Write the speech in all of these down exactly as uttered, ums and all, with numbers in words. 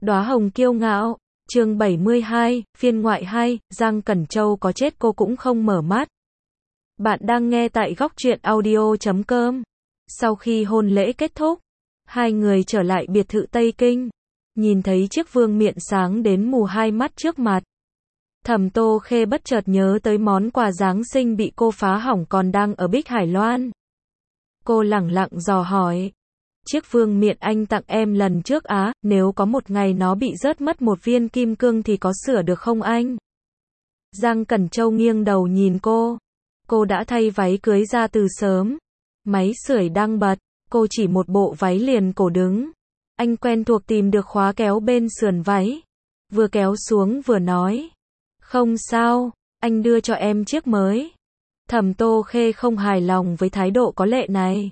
Đóa hồng kiêu ngạo, chương bảy mươi hai, phiên ngoại hai, Giang Cẩn Châu có chết cô cũng không mở mắt. Bạn đang nghe tại góc truyện audio chấm com. Sau khi hôn lễ kết thúc, hai người trở lại biệt thự Tây Kinh, nhìn thấy chiếc vương miện sáng đến mù hai mắt trước mặt. Thẩm Tô Khê bất chợt nhớ tới món quà Giáng sinh bị cô phá hỏng còn đang ở Bích Hải Loan. Cô lẳng lặng dò hỏi, chiếc vương miện anh tặng em lần trước á, nếu có một ngày nó bị rớt mất một viên kim cương thì có sửa được không anh? Giang Cẩn Châu nghiêng đầu nhìn cô. Cô đã thay váy cưới ra từ sớm. Máy sưởi đang bật, cô chỉ một bộ váy liền cổ đứng. Anh quen thuộc tìm được khóa kéo bên sườn váy. Vừa kéo xuống vừa nói, không sao, anh đưa cho em chiếc mới. Thẩm Tô Khê không hài lòng với thái độ có lệ này.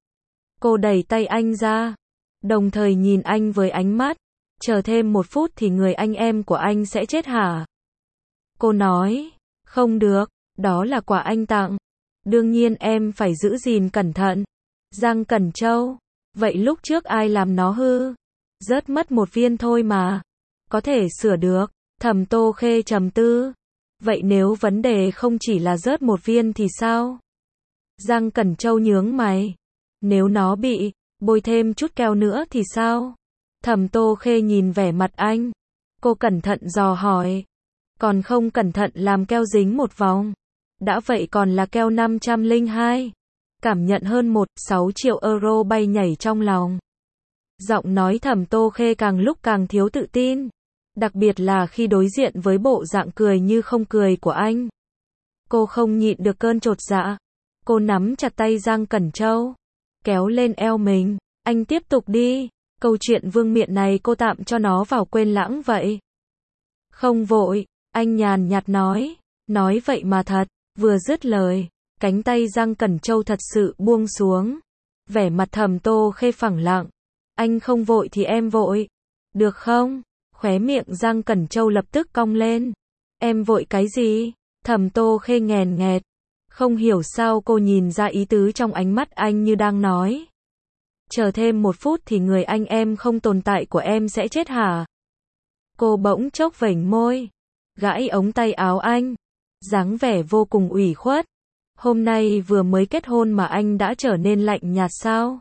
Cô đẩy tay anh ra, đồng thời nhìn anh với ánh mắt, chờ thêm một phút thì người anh em của anh sẽ chết hả? Cô nói, không được, đó là quà anh tặng. Đương nhiên em phải giữ gìn cẩn thận. Giang Cẩn Châu, vậy lúc trước ai làm nó hư? Rớt mất một viên thôi mà. Có thể sửa được. Thẩm Tô Khê trầm tư. Vậy nếu vấn đề không chỉ là rớt một viên thì sao? Giang Cẩn Châu nhướng mày. Nếu nó bị bôi thêm chút keo nữa thì sao? Thẩm Tô Khê nhìn vẻ mặt anh. Cô cẩn thận dò hỏi. Còn không cẩn thận làm keo dính một vòng. Đã vậy còn là keo năm trăm lẻ hai. Cảm nhận hơn một phẩy sáu triệu euro bay nhảy trong lòng. Giọng nói Thẩm Tô Khê càng lúc càng thiếu tự tin. Đặc biệt là khi đối diện với bộ dạng cười như không cười của anh. Cô không nhịn được cơn chột dạ. Cô nắm chặt tay Giang Cẩn Châu, kéo lên eo mình. Anh tiếp tục đi. Câu chuyện vương miện này cô tạm cho nó vào quên lãng vậy. Không vội, anh nhàn nhạt nói. Nói vậy mà thật. Vừa dứt lời, cánh tay Giang Cẩn Châu thật sự buông xuống. Vẻ mặt Thẩm Tô Khê phẳng lặng. Anh không vội thì em vội. Được không? Khóe miệng Giang Cẩn Châu lập tức cong lên. Em vội cái gì? Thẩm Tô Khê nghèn nghẹt. Không hiểu sao cô nhìn ra ý tứ trong ánh mắt anh như đang nói. Chờ thêm một phút thì người anh em không tồn tại của em sẽ chết hả? Cô bỗng chốc vểnh môi, gãi ống tay áo anh, dáng vẻ vô cùng ủy khuất. Hôm nay vừa mới kết hôn mà anh đã trở nên lạnh nhạt sao?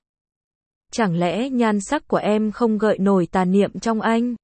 Chẳng lẽ nhan sắc của em không gợi nổi tà niệm trong anh?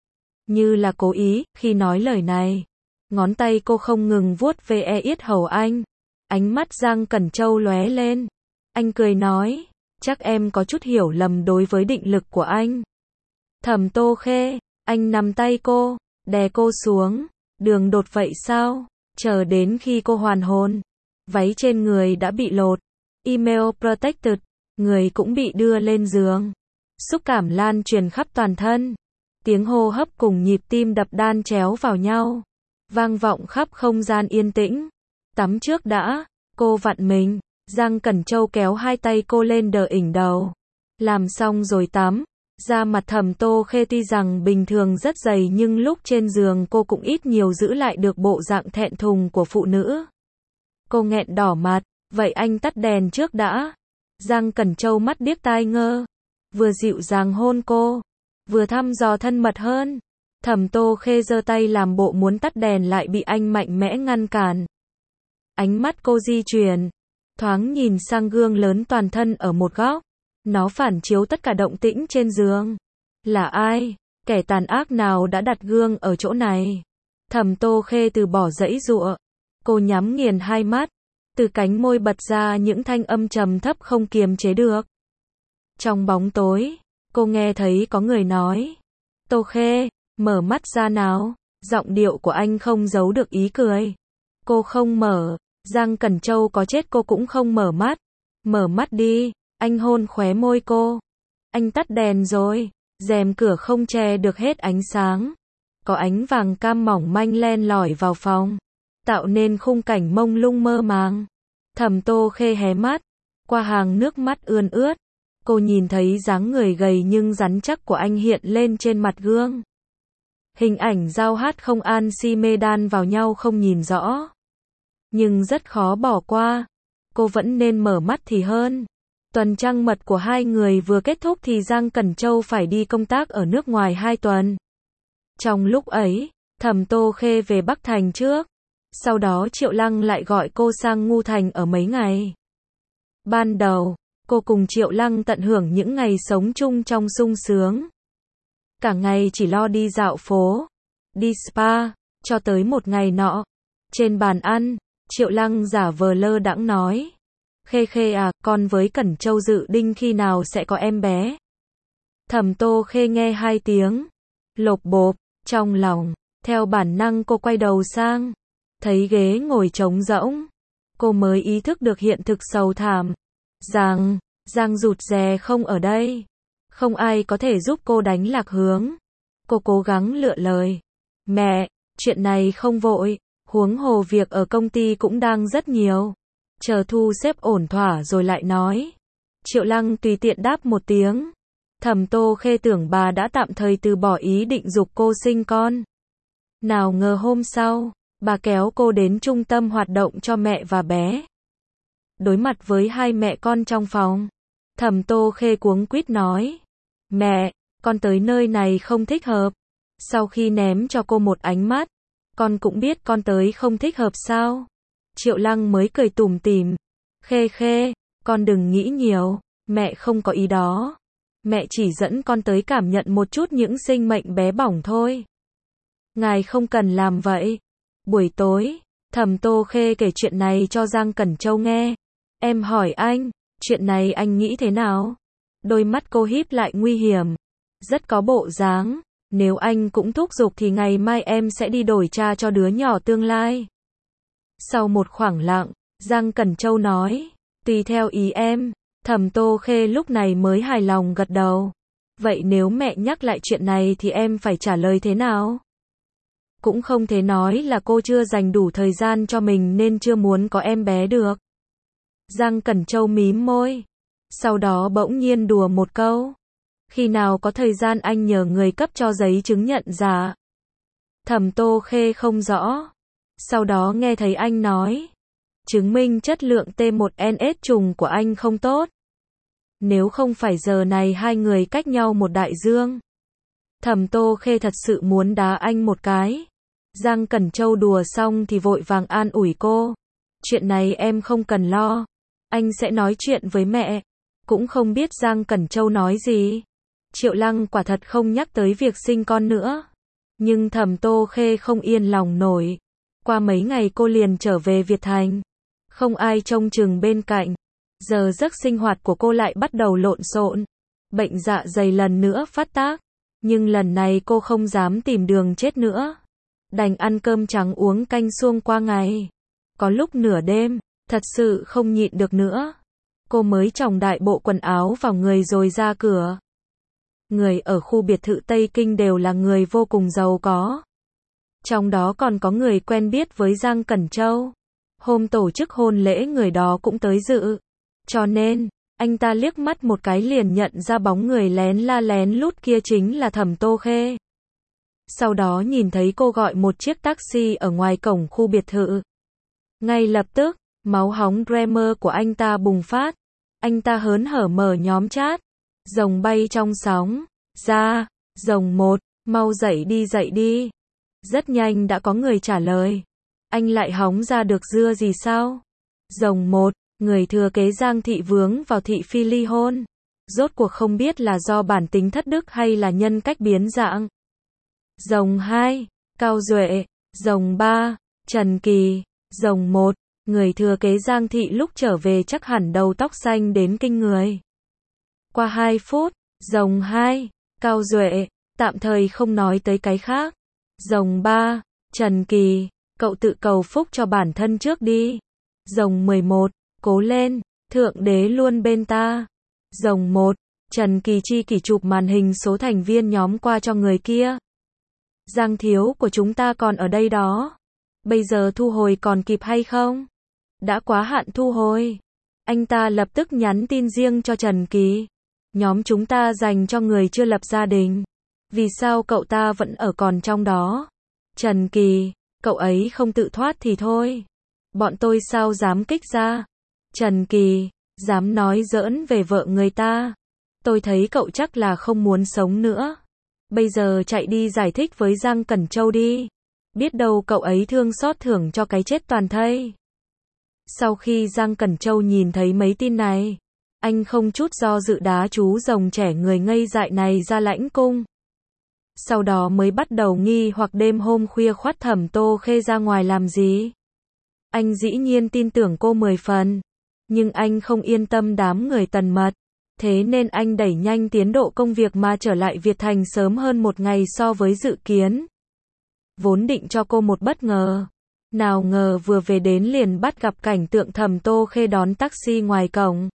Như là cố ý, khi nói lời này, ngón tay cô không ngừng vuốt ve yết hầu anh. Ánh mắt Giang Cẩn Châu lóe lên. Anh cười nói, chắc em có chút hiểu lầm đối với định lực của anh. Thẩm Tô Khê, anh nắm tay cô, đè cô xuống. Đường đột vậy sao? Chờ đến khi cô hoàn hồn, váy trên người đã bị lột, email protected, người cũng bị đưa lên giường. Xúc cảm lan truyền khắp toàn thân. Tiếng hô hấp cùng nhịp tim đập đan chéo vào nhau, vang vọng khắp không gian yên tĩnh. Tắm trước đã, cô vặn mình. Giang Cẩn Châu kéo hai tay cô lên đỡ ỉnh đầu. Làm xong rồi tắm. Da mặt Thẩm Tô Khê tuy rằng bình thường rất dày nhưng lúc trên giường cô cũng ít nhiều giữ lại được bộ dạng thẹn thùng của phụ nữ. Cô nghẹn đỏ mặt, vậy anh tắt đèn trước đã. Giang Cẩn Châu mắt điếc tai ngơ, vừa dịu dàng hôn cô, vừa thăm dò thân mật hơn. Thẩm Tô Khê giơ tay làm bộ muốn tắt đèn lại bị anh mạnh mẽ ngăn cản. Ánh mắt cô di chuyển, thoáng nhìn sang gương lớn toàn thân ở một góc. Nó phản chiếu tất cả động tĩnh trên giường. Là ai? Kẻ tàn ác nào đã đặt gương ở chỗ này? Thẩm Tô Khê từ bỏ giãy giụa. Cô nhắm nghiền hai mắt. Từ cánh môi bật ra những thanh âm trầm thấp không kiềm chế được. Trong bóng tối, cô nghe thấy có người nói. Tô Khê, mở mắt ra nào. Giọng điệu của anh không giấu được ý cười. Cô không mở. Giang Cẩn Châu có chết cô cũng không mở mắt. Mở mắt đi. Anh hôn khóe môi cô. Anh tắt đèn rồi. Rèm cửa không che được hết ánh sáng. Có ánh vàng cam mỏng manh len lỏi vào phòng, tạo nên khung cảnh mông lung mơ màng. Thẩm Tô Khê hé mắt. Qua hàng nước mắt ươn ướt, cô nhìn thấy dáng người gầy nhưng rắn chắc của anh hiện lên trên mặt gương. Hình ảnh giao hát không an si mê đan vào nhau không nhìn rõ. Nhưng rất khó bỏ qua. Cô vẫn nên mở mắt thì hơn. Tuần trăng mật của hai người vừa kết thúc thì Giang Cẩn Châu phải đi công tác ở nước ngoài hai tuần. Trong lúc ấy, Thẩm Tô Khê về Bắc Thành trước. Sau đó Triệu Lăng lại gọi cô sang Ngu Thành ở mấy ngày. Ban đầu, cô cùng Triệu Lăng tận hưởng những ngày sống chung trong sung sướng. Cả ngày chỉ lo đi dạo phố, đi spa, cho tới một ngày nọ. Trên bàn ăn, Triệu Lăng giả vờ lơ đãng nói. Khê Khê à, con với Cẩn Châu dự định khi nào sẽ có em bé? Thẩm Tô Khê nghe hai tiếng, lộp bộp, trong lòng, theo bản năng cô quay đầu sang, thấy ghế ngồi trống rỗng. Cô mới ý thức được hiện thực sầu thảm, rằng, Giang rụt rè không ở đây. Không ai có thể giúp cô đánh lạc hướng. Cô cố gắng lựa lời. Mẹ, chuyện này không vội, huống hồ việc ở công ty cũng đang rất nhiều. Chờ thu xếp ổn thỏa rồi lại nói. Triệu Lăng tùy tiện đáp một tiếng. Thẩm Tô Khê tưởng bà đã tạm thời từ bỏ ý định giục cô sinh con. Nào ngờ hôm sau, bà kéo cô đến trung tâm hoạt động cho mẹ và bé. Đối mặt với hai mẹ con trong phòng, Thẩm Tô Khê cuống quýt nói. Mẹ, con tới nơi này không thích hợp. Sau khi ném cho cô một ánh mắt, con cũng biết con tới không thích hợp sao? Triệu Lăng mới cười tủm tỉm. Khê Khê, con đừng nghĩ nhiều, mẹ không có ý đó. Mẹ chỉ dẫn con tới cảm nhận một chút những sinh mệnh bé bỏng thôi. Ngài không cần làm vậy. Buổi tối, Thẩm Tô Khê kể chuyện này cho Giang Cẩn Châu nghe. Em hỏi anh, chuyện này anh nghĩ thế nào? Đôi mắt cô híp lại nguy hiểm. Rất có bộ dáng. Nếu anh cũng thúc giục thì ngày mai em sẽ đi đổi cha cho đứa nhỏ tương lai. Sau một khoảng lặng, Giang Cẩn Châu nói. Tùy theo ý em. Thẩm Tô Khê lúc này mới hài lòng gật đầu. Vậy nếu mẹ nhắc lại chuyện này thì em phải trả lời thế nào? Cũng không thể nói là cô chưa dành đủ thời gian cho mình nên chưa muốn có em bé được. Giang Cẩn Châu mím môi. Sau đó bỗng nhiên đùa một câu. Khi nào có thời gian anh nhờ người cấp cho giấy chứng nhận giả. Thẩm Tô Khê không rõ. Sau đó nghe thấy anh nói. Chứng minh chất lượng T một N S trùng của anh không tốt. Nếu không phải giờ này hai người cách nhau một đại dương. Thẩm Tô Khê thật sự muốn đá anh một cái. Giang Cẩn Châu đùa xong thì vội vàng an ủi cô. Chuyện này em không cần lo. Anh sẽ nói chuyện với mẹ. Cũng không biết Giang Cẩn Châu nói gì. Triệu Lăng quả thật không nhắc tới việc sinh con nữa. Nhưng Thẩm Tô Khê không yên lòng nổi. Qua mấy ngày cô liền trở về Việt Thành. Không ai trông chừng bên cạnh. Giờ giấc sinh hoạt của cô lại bắt đầu lộn xộn. Bệnh dạ dày lần nữa phát tác. Nhưng lần này cô không dám tìm đường chết nữa. Đành ăn cơm trắng uống canh suông qua ngày. Có lúc nửa đêm, thật sự không nhịn được nữa. Cô mới chồng đại bộ quần áo vào người rồi ra cửa. Người ở khu biệt thự Tây Kinh đều là người vô cùng giàu có. Trong đó còn có người quen biết với Giang Cẩn Châu. Hôm tổ chức hôn lễ người đó cũng tới dự. Cho nên, anh ta liếc mắt một cái liền nhận ra bóng người lén la lén lút kia chính là Thẩm Tô Khê. Sau đó nhìn thấy cô gọi một chiếc taxi ở ngoài cổng khu biệt thự. Ngay lập tức, máu hóng dreamer của anh ta bùng phát. Anh ta hớn hở mở nhóm chat. Rồng bay trong sóng. Ra, rồng một, mau dậy đi dậy đi. Rất nhanh đã có người trả lời. Anh lại hóng ra được dưa gì sao? Rồng một, người thừa kế Giang thị vướng vào thị phi ly hôn. Rốt cuộc không biết là do bản tính thất đức hay là nhân cách biến dạng. Rồng hai, Cao Duệ. Rồng ba, Trần Kỳ. Rồng một, người thừa kế Giang thị lúc trở về chắc hẳn đầu tóc xanh đến kinh người. Qua hai phút, rồng hai, Cao Duệ, tạm thời không nói tới cái khác. Rồng ba, Trần Kỳ, cậu tự cầu phúc cho bản thân trước đi. Rồng mười một, cố lên, thượng đế luôn bên ta. Rồng một, Trần Kỳ chi kỷ chụp màn hình số thành viên nhóm qua cho người kia. Giang thiếu của chúng ta còn ở đây đó. Bây giờ thu hồi còn kịp hay không? Đã quá hạn thu hồi. Anh ta lập tức nhắn tin riêng cho Trần Kỳ. Nhóm chúng ta dành cho người chưa lập gia đình. Vì sao cậu ta vẫn ở còn trong đó? Trần Kỳ, cậu ấy không tự thoát thì thôi. Bọn tôi sao dám kích ra? Trần Kỳ, dám nói giỡn về vợ người ta. Tôi thấy cậu chắc là không muốn sống nữa. Bây giờ chạy đi giải thích với Giang Cẩn Châu đi. Biết đâu cậu ấy thương xót thưởng cho cái chết toàn thây. Sau khi Giang Cẩn Châu nhìn thấy mấy tin này, anh không chút do dự đá chú rồng trẻ người ngây dại này ra lãnh cung. Sau đó mới bắt đầu nghi hoặc đêm hôm khuya khoắt Thẩm Tô Khê ra ngoài làm gì. Anh dĩ nhiên tin tưởng cô mười phần, nhưng anh không yên tâm đám người Tần Mật. Thế nên anh đẩy nhanh tiến độ công việc mà trở lại Việt Thành sớm hơn một ngày so với dự kiến. Vốn định cho cô một bất ngờ. Nào ngờ vừa về đến liền bắt gặp cảnh tượng Thẩm Tô Khê đón taxi ngoài cổng.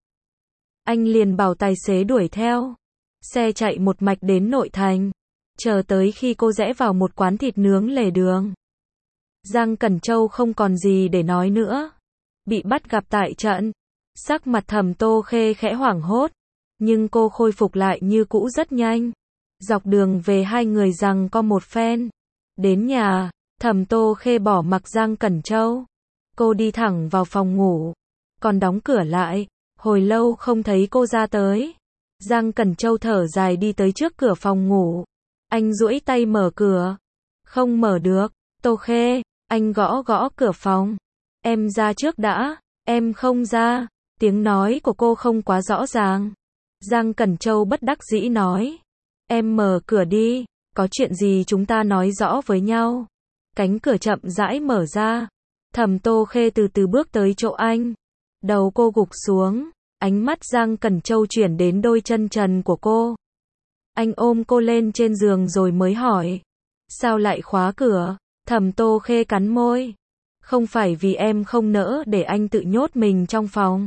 Anh liền bảo tài xế đuổi theo. Xe chạy một mạch đến nội thành. Chờ tới khi cô rẽ vào một quán thịt nướng lề đường. Giang Cẩn Châu không còn gì để nói nữa. Bị bắt gặp tại trận. Sắc mặt Thẩm Tô Khê khẽ hoảng hốt. Nhưng cô khôi phục lại như cũ rất nhanh. Dọc đường về hai người giằng co một phen. Đến nhà, Thẩm Tô Khê bỏ mặc Giang Cẩn Châu. Cô đi thẳng vào phòng ngủ. Còn đóng cửa lại. Hồi lâu không thấy cô ra tới. Giang Cẩn Châu thở dài đi tới trước cửa phòng ngủ. Anh duỗi tay mở cửa. Không mở được. Tô Khê, anh gõ gõ cửa phòng. Em ra trước đã. Em không ra. Tiếng nói của cô không quá rõ ràng. Giang Cẩn Châu bất đắc dĩ nói. Em mở cửa đi. Có chuyện gì chúng ta nói rõ với nhau. Cánh cửa chậm rãi mở ra. Thẩm Tô Khê từ từ bước tới chỗ anh. Đầu cô gục xuống. Ánh mắt Giang Cẩn Châu chuyển đến đôi chân trần của cô. Anh ôm cô lên trên giường rồi mới hỏi. Sao lại khóa cửa? Thẩm Tô Khê cắn môi. Không phải vì em không nỡ để anh tự nhốt mình trong phòng.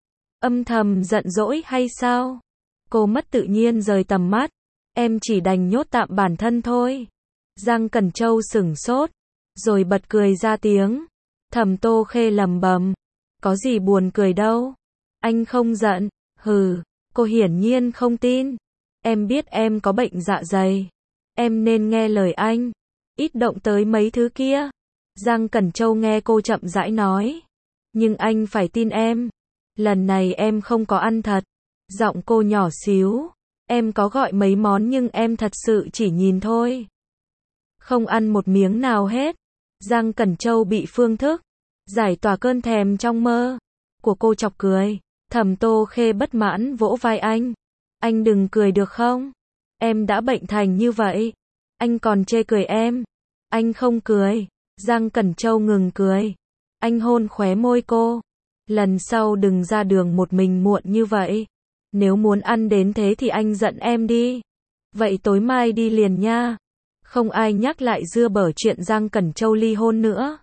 Âm thầm giận dỗi hay sao? Cô mất tự nhiên rời tầm mắt. Em chỉ đành nhốt tạm bản thân thôi. Giang Cẩn Châu sửng sốt. Rồi bật cười ra tiếng. Thẩm Tô Khê lầm bầm. Có gì buồn cười đâu. Anh không giận. Hừ. Cô hiển nhiên không tin. Em biết em có bệnh dạ dày. Em nên nghe lời anh. Ít động tới mấy thứ kia. Giang Cẩn Châu nghe cô chậm rãi nói. Nhưng anh phải tin em. Lần này em không có ăn thật. Giọng cô nhỏ xíu. Em có gọi mấy món nhưng em thật sự chỉ nhìn thôi. Không ăn một miếng nào hết. Giang Cẩn Châu bị phương thức. Giải tỏa cơn thèm trong mơ. Của cô chọc cười. Thẩm Tô Khê bất mãn vỗ vai anh. Anh đừng cười được không? Em đã bệnh thành như vậy. Anh còn chê cười em. Anh không cười. Giang Cẩn Châu ngừng cười. Anh hôn khóe môi cô. Lần sau đừng ra đường một mình muộn như vậy. Nếu muốn ăn đến thế thì anh giận em đi. Vậy tối mai đi liền nha. Không ai nhắc lại dưa bở chuyện Giang Cẩn Châu ly hôn nữa.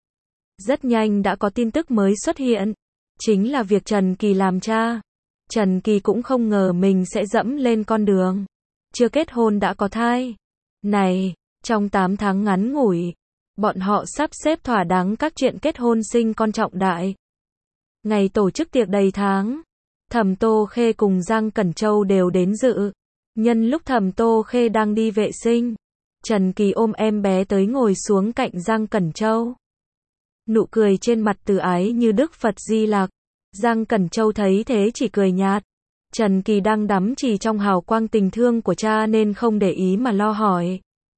Rất nhanh đã có tin tức mới xuất hiện. Chính là việc Trần Kỳ làm cha. Trần Kỳ cũng không ngờ mình sẽ dẫm lên con đường. Chưa kết hôn đã có thai. Này, trong tám tháng ngắn ngủi, bọn họ sắp xếp thỏa đáng các chuyện kết hôn sinh con trọng đại. Ngày tổ chức tiệc đầy tháng, Thẩm Tô Khê cùng Giang Cẩn Châu đều đến dự. Nhân lúc Thẩm Tô Khê đang đi vệ sinh, Trần Kỳ ôm em bé tới ngồi xuống cạnh Giang Cẩn Châu. Nụ cười trên mặt từ ái như Đức Phật Di Lặc. Giang Cẩn Châu thấy thế chỉ cười nhạt. Trần Kỳ đang đắm chìm trong hào quang tình thương của cha nên không để ý mà lo hỏi.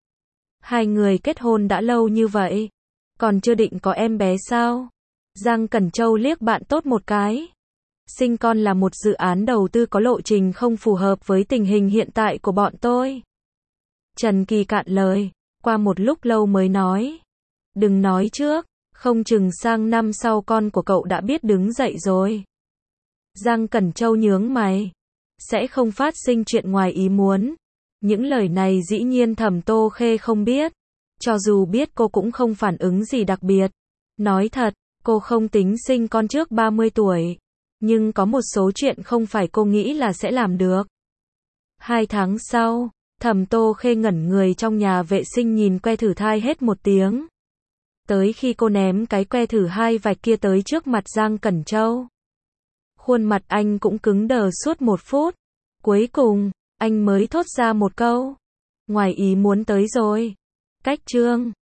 Hai người kết hôn đã lâu như vậy, còn chưa định có em bé sao? Giang Cẩn Châu liếc bạn tốt một cái. Sinh con là một dự án đầu tư có lộ trình không phù hợp với tình hình hiện tại của bọn tôi. Trần Kỳ cạn lời, qua một lúc lâu mới nói. Đừng nói trước, không chừng sang năm sau con của cậu đã biết đứng dậy rồi. Giang Cẩn Châu nhướng mày. Sẽ không phát sinh chuyện ngoài ý muốn. Những lời này dĩ nhiên Thẩm Tô Khê không biết. Cho dù biết cô cũng không phản ứng gì đặc biệt. Nói thật, cô không tính sinh con trước ba mươi tuổi. Nhưng có một số chuyện không phải cô nghĩ là sẽ làm được. Hai tháng sau, Thẩm Tô Khê ngẩn người trong nhà vệ sinh nhìn que thử thai hết một tiếng. Tới khi cô ném cái que thử hai vạch kia tới trước mặt Giang Cẩn Châu. Khuôn mặt anh cũng cứng đờ suốt một phút. Cuối cùng, anh mới thốt ra một câu. Ngoài ý muốn tới rồi. Cách chương